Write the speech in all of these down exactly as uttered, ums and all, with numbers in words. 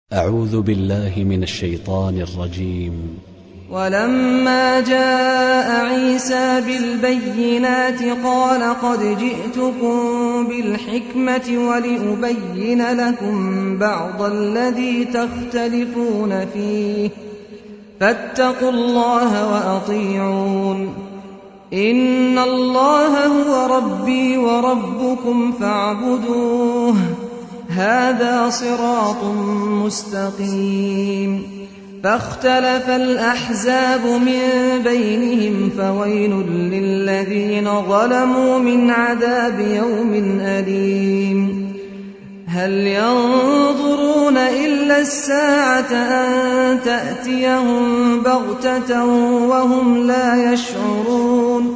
أعوذ بالله من الشيطان الرجيم. ولما جاء عيسى بالبينات قال قد جئتكم بالحكمة ولأبين لكم بعض الذي تختلفون فيه فاتقوا الله وأطيعون إن الله هو ربي وربكم فاعبدوه هذا صراط مستقيم. فاختلف الأحزاب من بينهم فويل للذين ظلموا من عذاب يوم أليم. هل ينظرون إلا الساعة أن تأتيهم بغتة وهم لا يشعرون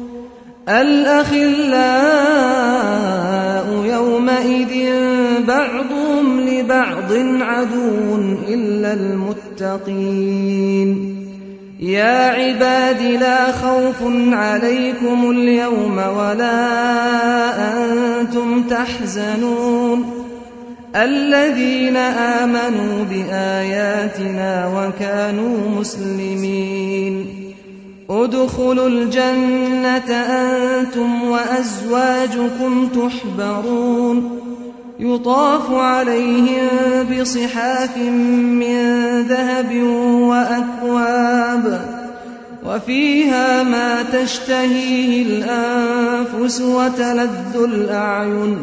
الأخلاء يومئذ بعضهم لبعض عدو إلا المتقين. يا عباد لا خوف عليكم اليوم ولا أنتم تحزنون الذين آمنوا بآياتنا وكانوا مسلمين ادخلوا الجنة أنتم وأزواجكم تحبرون يطاف عليهم بصحاف من ذهب وأكواب وفيها ما تشتهيه الأنفس وتلذ الأعين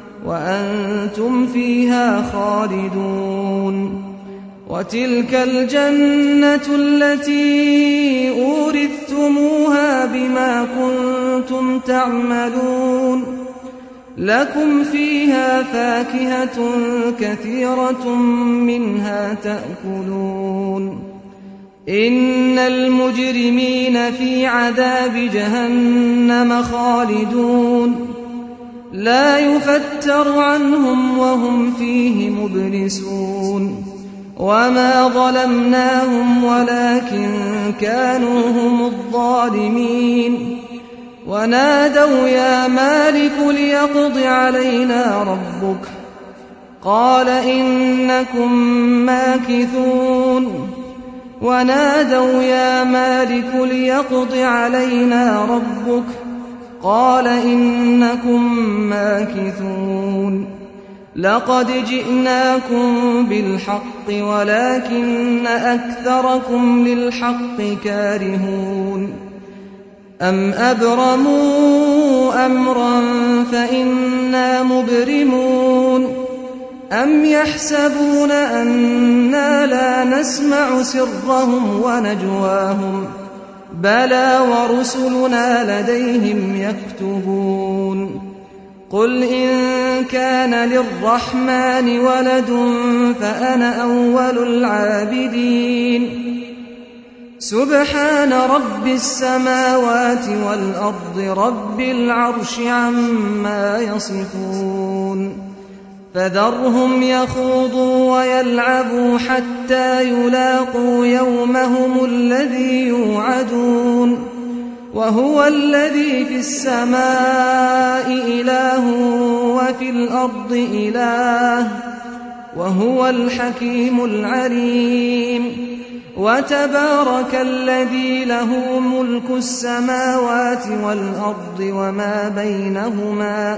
وأنتم فيها خالدون. وتلك الجنة التي أورثتموها بما كنتم تعملون لكم فيها فاكهة كثيرة منها تأكلون إن المجرمين في عذاب جهنم خالدون لا يفتر عنهم وهم فيه مبلسون. وما ظلمناهم ولكن كانوا هم الظالمين. ونادوا يا مالك ليقض علينا ربك قال إنكم ماكثون ونادوا يا مالك ليقض علينا ربك قال إنكم ماكثون لقد جئناكم بالحق ولكن أكثركم للحق كارهون أم أبرموا أمرا فإنا مبرمون أم يحسبون أنا لا نسمع سرهم ونجواهم بلى ورسلنا لديهم يكتبون. قل إن كان للرحمن ولد فأنا أول العابدين سبحان رب السماوات والأرض رب العرش عما يصفون. فذرهم يخوضوا ويلعبوا حتى يلاقوا يومهم الذي يوعدون وهو الذي في السماء إله وفي الأرض إله وهو الحكيم العليم. وتبارك الذي له ملك السماوات والأرض وما بينهما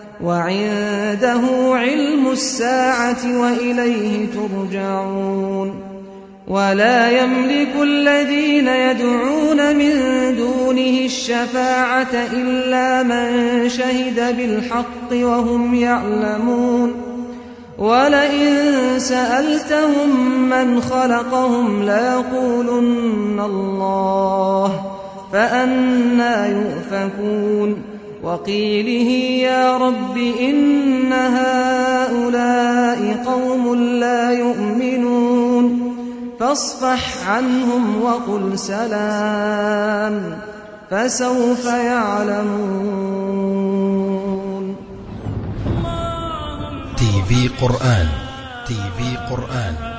وعنده علم الساعة وإليه ترجعون. ولا يملك الذين يدعون من دونه الشفاعة إلا من شهد بالحق وهم يعلمون. ولئن سألتهم من خلقهم ليقولن الله فأنى يؤفكون. وقيله يا رب إن هؤلاء قوم لا يؤمنون فاصفح عنهم وقل سلام فسوف يعلمون. تي في قرآن تي في قرآن